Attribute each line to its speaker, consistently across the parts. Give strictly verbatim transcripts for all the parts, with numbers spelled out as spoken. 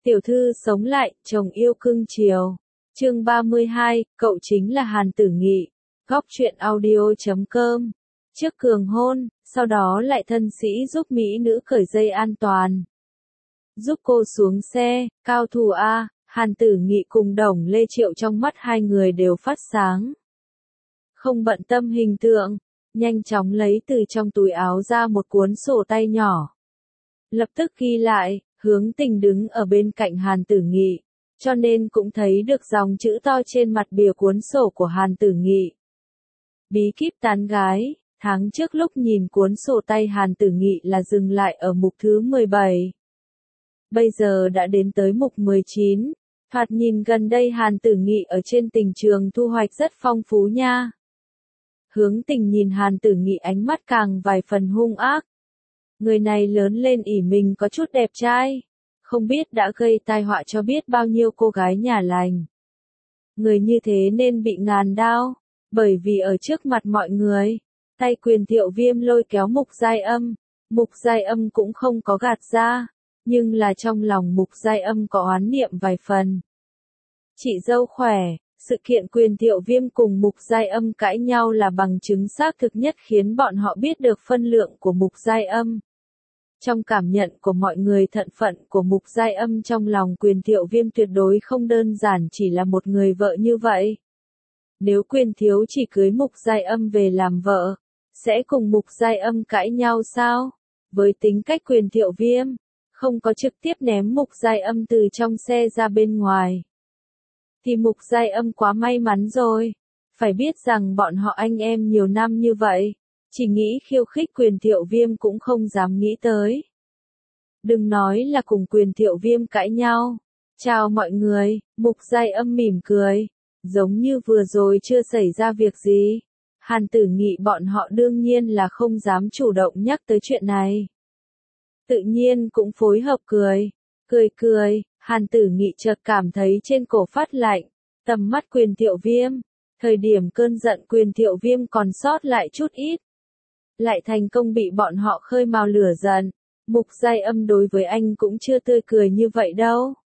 Speaker 1: Tiểu thư sống lại, chồng yêu cưng chiều. Chương ba mươi hai, cậu chính là Hàn Tử Nghị. Góc truyện audio chấm com. Trước cường hôn, sau đó lại thân sĩ giúp mỹ nữ cởi dây an toàn. Giúp cô xuống xe, cao thủ A, Hàn Tử Nghị cùng Đồng Lê Triệu trong mắt hai người đều phát sáng. Không bận tâm hình tượng, nhanh chóng lấy từ trong túi áo ra một cuốn sổ tay nhỏ. Lập tức ghi lại, Hướng Tình đứng ở bên cạnh Hàn Tử Nghị, cho nên cũng thấy được dòng chữ to trên mặt bìa cuốn sổ của Hàn Tử Nghị. Bí kíp tán gái, tháng trước lúc nhìn cuốn sổ tay Hàn Tử Nghị là dừng lại ở mục thứ mười bảy. Bây giờ đã đến tới mục mười chín, thoạt nhìn gần đây Hàn Tử Nghị ở trên tình trường thu hoạch rất phong phú nha. Hướng Tình nhìn Hàn Tử Nghị ánh mắt càng vài phần hung ác. Người này lớn lên ỷ mình có chút đẹp trai, không biết đã gây tai họa cho biết bao nhiêu cô gái nhà lành. Người như thế nên bị ngàn đao, bởi vì ở trước mặt mọi người, tay Quyền Thiệu Viêm lôi kéo Mục Giai Âm, Mục Giai Âm cũng không có gạt ra, nhưng là trong lòng Mục Giai Âm có oán niệm vài phần. Chị dâu khỏe, sự kiện Quyền Thiệu Viêm cùng Mục Giai Âm cãi nhau là bằng chứng xác thực nhất khiến bọn họ biết được phân lượng của Mục Giai Âm. Trong cảm nhận của mọi người, thận phận của Mục Giai Âm trong lòng Quyền Thiệu Viêm tuyệt đối không đơn giản chỉ là một người vợ như vậy. Nếu Quyền Thiếu chỉ cưới Mục Giai Âm về làm vợ, sẽ cùng Mục Giai Âm cãi nhau sao? Với tính cách Quyền Thiệu Viêm, không có trực tiếp ném Mục Giai Âm từ trong xe ra bên ngoài. Thì Mục Giai Âm quá may mắn rồi. Phải biết rằng bọn họ anh em nhiều năm như vậy, chỉ nghĩ khiêu khích Quyền Thiệu Viêm cũng không dám nghĩ tới. Đừng nói là cùng Quyền Thiệu Viêm cãi nhau. Chào mọi người, Mục Giai Âm mỉm cười, giống như vừa rồi chưa xảy ra việc gì. Hàn Tử Nghị bọn họ đương nhiên là không dám chủ động nhắc tới chuyện này. Tự nhiên cũng phối hợp cười, cười cười, Hàn Tử Nghị chợt cảm thấy trên cổ phát lạnh, tầm mắt Quyền Thiệu Viêm, thời điểm cơn giận Quyền Thiệu Viêm còn sót lại chút ít. Lại thành công bị bọn họ khơi mào lửa giận. Mục Giai Âm đối với anh cũng chưa tươi cười như vậy đâu.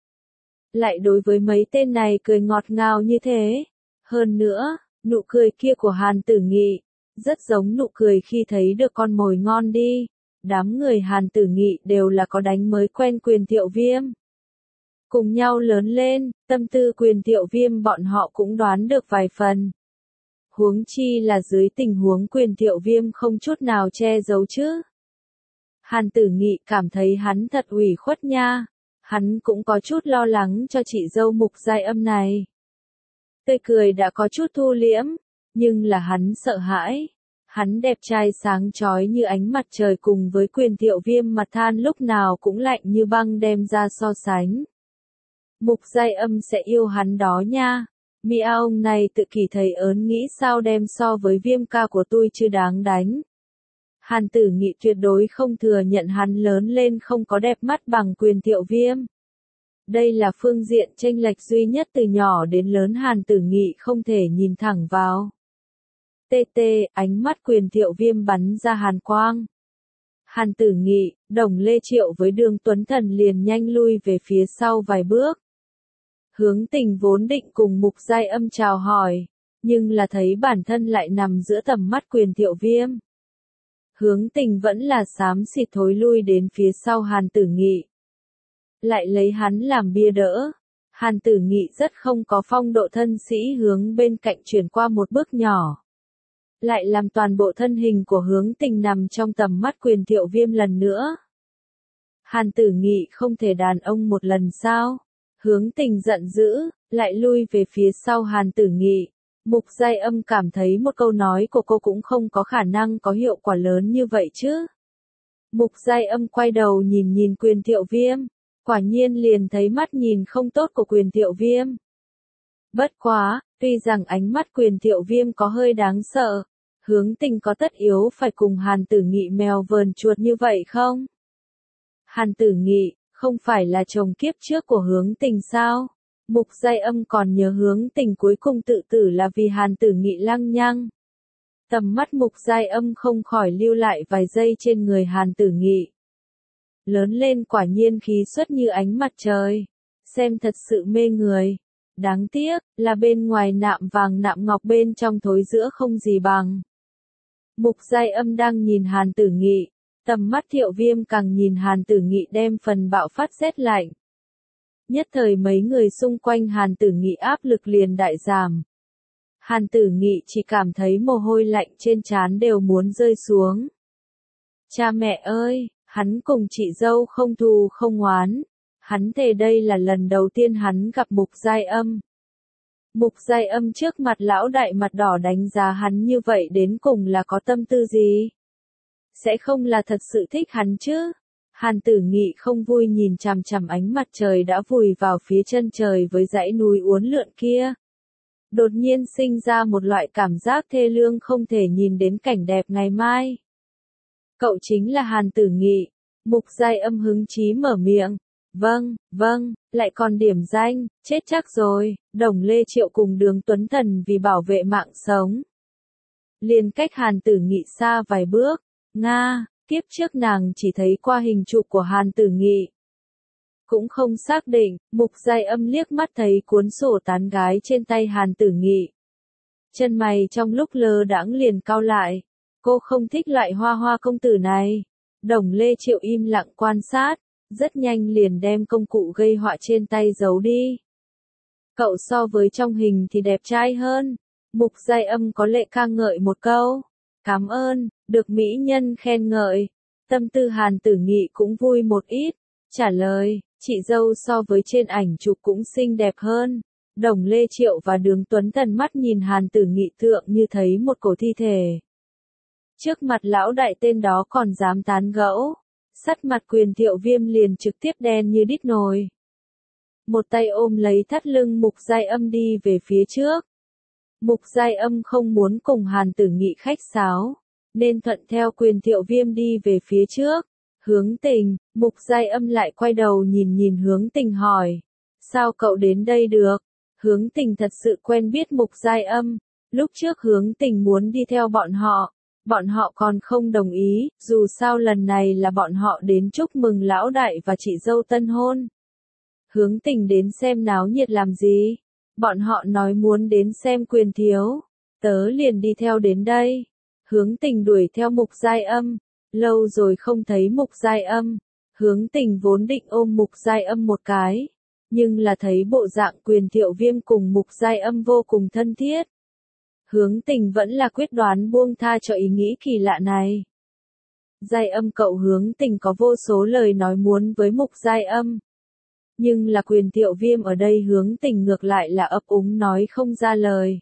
Speaker 1: Lại đối với mấy tên này cười ngọt ngào như thế. Hơn nữa, nụ cười kia của Hàn Tử Nghị, rất giống nụ cười khi thấy được con mồi ngon đi. Đám người Hàn Tử Nghị đều là có đánh mới quen Quyền Thiệu Viêm. Cùng nhau lớn lên, tâm tư Quyền Thiệu Viêm bọn họ cũng đoán được vài phần. Huống chi là dưới tình huống Quyền Thiệu Viêm không chút nào che giấu chứ. Hàn Tử Nghị cảm thấy hắn thật ủy khuất nha. Hắn cũng có chút lo lắng cho chị dâu Mục Giai Âm này. Tươi cười đã có chút thu liễm, nhưng là hắn sợ hãi. Hắn đẹp trai sáng chói như ánh mặt trời cùng với Quyền Thiệu Viêm mặt than lúc nào cũng lạnh như băng đem ra so sánh. Mục Giai Âm sẽ yêu hắn đó nha. Mị ông này tự kỷ thấy ớn nghĩ sao đem so với Viêm ca của tôi chứ đáng đánh. Hàn Tử Nghị tuyệt đối không thừa nhận hắn lớn lên không có đẹp mắt bằng Quyền Thiệu Viêm. Đây là phương diện chênh lệch duy nhất từ nhỏ đến lớn Hàn Tử Nghị không thể nhìn thẳng vào. Tê tê, ánh mắt Quyền Thiệu Viêm bắn ra hàn quang. Hàn Tử Nghị, Đồng Lê Triệu với Đường Tuấn Thần liền nhanh lui về phía sau vài bước. Hướng Tình vốn định cùng Mục Giai Âm chào hỏi, nhưng là thấy bản thân lại nằm giữa tầm mắt Quyền Thiệu Viêm. Hướng Tình vẫn là xám xịt thối lui đến phía sau Hàn Tử Nghị. Lại lấy hắn làm bia đỡ. Hàn Tử Nghị rất không có phong độ thân sĩ hướng bên cạnh chuyển qua một bước nhỏ. Lại làm toàn bộ thân hình của Hướng Tình nằm trong tầm mắt Quyền Thiệu Viêm lần nữa. Hàn Tử Nghị không thể đàn ông một lần sao? Hướng Tình giận dữ, lại lui về phía sau Hàn Tử Nghị. Mục Giai Âm cảm thấy một câu nói của cô cũng không có khả năng có hiệu quả lớn như vậy chứ. Mục Giai Âm quay đầu nhìn nhìn Quyền Thiệu Viêm, quả nhiên liền thấy mắt nhìn không tốt của Quyền Thiệu Viêm. Bất quá, tuy rằng ánh mắt Quyền Thiệu Viêm có hơi đáng sợ, Hướng Tình có tất yếu phải cùng Hàn Tử Nghị mèo vờn chuột như vậy không? Hàn Tử Nghị, không phải là chồng kiếp trước của Hướng Tình sao? Mục Giai Âm còn nhớ Hướng Tình cuối cùng tự tử là vì Hàn Tử Nghị lăng nhăng. Tầm mắt Mục Giai Âm không khỏi lưu lại vài giây trên người Hàn Tử Nghị. Lớn lên quả nhiên khí xuất như ánh mặt trời. xem thật sự mê người. Đáng tiếc, là bên ngoài nạm vàng nạm ngọc bên trong thối giữa không gì bằng. Mục Giai Âm đang nhìn Hàn Tử Nghị, tầm mắt Thiệu Viêm càng nhìn Hàn Tử Nghị đem phần bạo phát rét lạnh. Nhất thời mấy người xung quanh Hàn Tử Nghị áp lực liền đại giảm. Hàn Tử Nghị chỉ cảm thấy mồ hôi lạnh trên trán đều muốn rơi xuống. Cha mẹ ơi, hắn cùng chị dâu không thù không oán. Hắn thề đây là lần đầu tiên hắn gặp Mục Giai Âm. Mục Giai Âm trước mặt lão đại mặt đỏ đánh giá hắn như vậy đến cùng là có tâm tư gì? Sẽ không là thật sự thích hắn chứ? Hàn Tử Nghị không vui nhìn chằm chằm ánh mặt trời đã vùi vào phía chân trời với dãy núi uốn lượn kia. Đột nhiên sinh ra một loại cảm giác thê lương không thể nhìn đến cảnh đẹp ngày mai. Cậu chính là Hàn Tử Nghị. Mục Giai Âm hứng chí mở miệng. Vâng, vâng, lại còn điểm danh, chết chắc rồi, Đồng Lê Triệu cùng Đường Tuấn Thần vì bảo vệ mạng sống. Liền cách Hàn Tử Nghị xa vài bước, Nga, kiếp trước nàng chỉ thấy qua hình chụp của Hàn Tử Nghị. Cũng không xác định, Mục Giai Âm liếc mắt thấy cuốn sổ tán gái trên tay Hàn Tử Nghị. Chân mày trong lúc lơ đãng liền cau lại, cô không thích loại hoa hoa công tử này. Đồng Lê Triệu im lặng quan sát. Rất nhanh liền đem công cụ gây họa trên tay giấu đi. Cậu so với trong hình thì đẹp trai hơn. Mục Giai Âm có lệ ca ngợi một câu. Cảm ơn, được mỹ nhân khen ngợi. Tâm tư Hàn Tử Nghị cũng vui một ít. Trả lời, chị dâu so với trên ảnh chụp cũng xinh đẹp hơn. Đồng Lê Triệu và Đường Tuấn Thần mắt nhìn Hàn Tử Nghị tượng như thấy một cổ thi thể. Trước mặt lão đại tên đó còn dám tán gẫu. Sắt mặt Quyền Thiệu Viêm liền trực tiếp đen như đít nồi. Một tay ôm lấy thắt lưng Mục Giai Âm đi về phía trước. Mục Giai Âm không muốn cùng Hàn Tử Nghị khách sáo, nên thuận theo Quyền Thiệu Viêm đi về phía trước. Hướng Tình, Mục Giai Âm lại quay đầu nhìn nhìn Hướng Tình hỏi. Sao cậu đến đây được? Hướng Tình thật sự quen biết Mục Giai Âm. Lúc trước Hướng Tình muốn đi theo bọn họ. Bọn họ còn không đồng ý, dù sao lần này là bọn họ đến chúc mừng lão đại và chị dâu tân hôn. Hướng Tình đến xem náo nhiệt làm gì? Bọn họ nói muốn đến xem Quyền thiếu. Tớ liền đi theo đến đây. Hướng Tình đuổi theo Mục Giai Âm. Lâu rồi không thấy Mục Giai Âm. Hướng Tình vốn định ôm Mục Giai Âm một cái. Nhưng là thấy bộ dạng Quyền Thiệu Viêm cùng Mục Giai Âm vô cùng thân thiết. Hướng Tình vẫn là quyết đoán buông tha cho ý nghĩ kỳ lạ này. Giai Âm cậu Hướng Tình có vô số lời nói muốn với Mục Giai Âm. Nhưng là Quyền Thiệu Viêm ở đây Hướng Tình ngược lại là ấp úng nói không ra lời.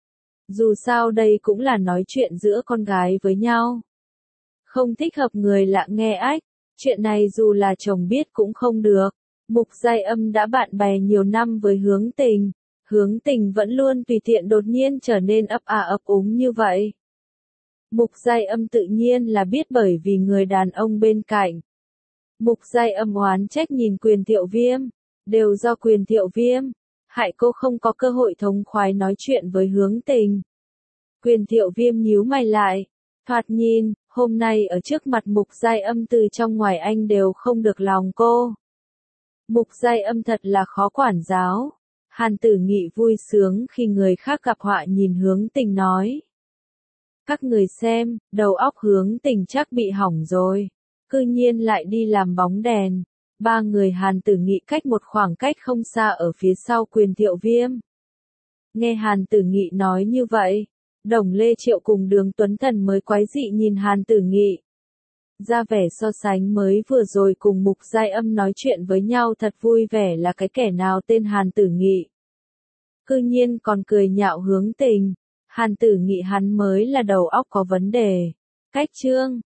Speaker 1: Dù sao đây cũng là nói chuyện giữa con gái với nhau. Không thích hợp người lạ nghe ách, chuyện này dù là chồng biết cũng không được. Mục Giai Âm đã bạn bè nhiều năm với Hướng Tình. Hướng Tình vẫn luôn tùy tiện đột nhiên trở nên ấp à ấp úng như vậy. Mục Giai Âm tự nhiên là biết bởi vì người đàn ông bên cạnh. Mục Giai Âm oán trách nhìn Quyền Thiệu Viêm. Đều do Quyền Thiệu Viêm. Hại cô không có cơ hội thống khoái nói chuyện với Hướng Tình. Quyền Thiệu Viêm nhíu mày lại. Thoạt nhìn, hôm nay ở trước mặt Mục Giai Âm từ trong ngoài anh đều không được lòng cô. Mục Giai Âm thật là khó quản giáo. Hàn Tử Nghị vui sướng khi người khác gặp họa nhìn Hướng Tình nói. Các người xem, đầu óc Hướng Tình chắc bị hỏng rồi. Cư nhiên lại đi làm bóng đèn. Ba người Hàn Tử Nghị cách một khoảng cách không xa ở phía sau Quyền Thiệu Viêm. Nghe Hàn Tử Nghị nói như vậy, Đồng Lê Triệu cùng Đường Tuấn Thần mới quái dị nhìn Hàn Tử Nghị. Ra vẻ so sánh mới vừa rồi cùng Mục Giai Âm nói chuyện với nhau thật vui vẻ là cái kẻ nào tên Hàn Tử Nghị. Cư nhiên còn cười nhạo Hướng Tình. Hàn Tử Nghị hắn mới là đầu óc có vấn đề. Cách chương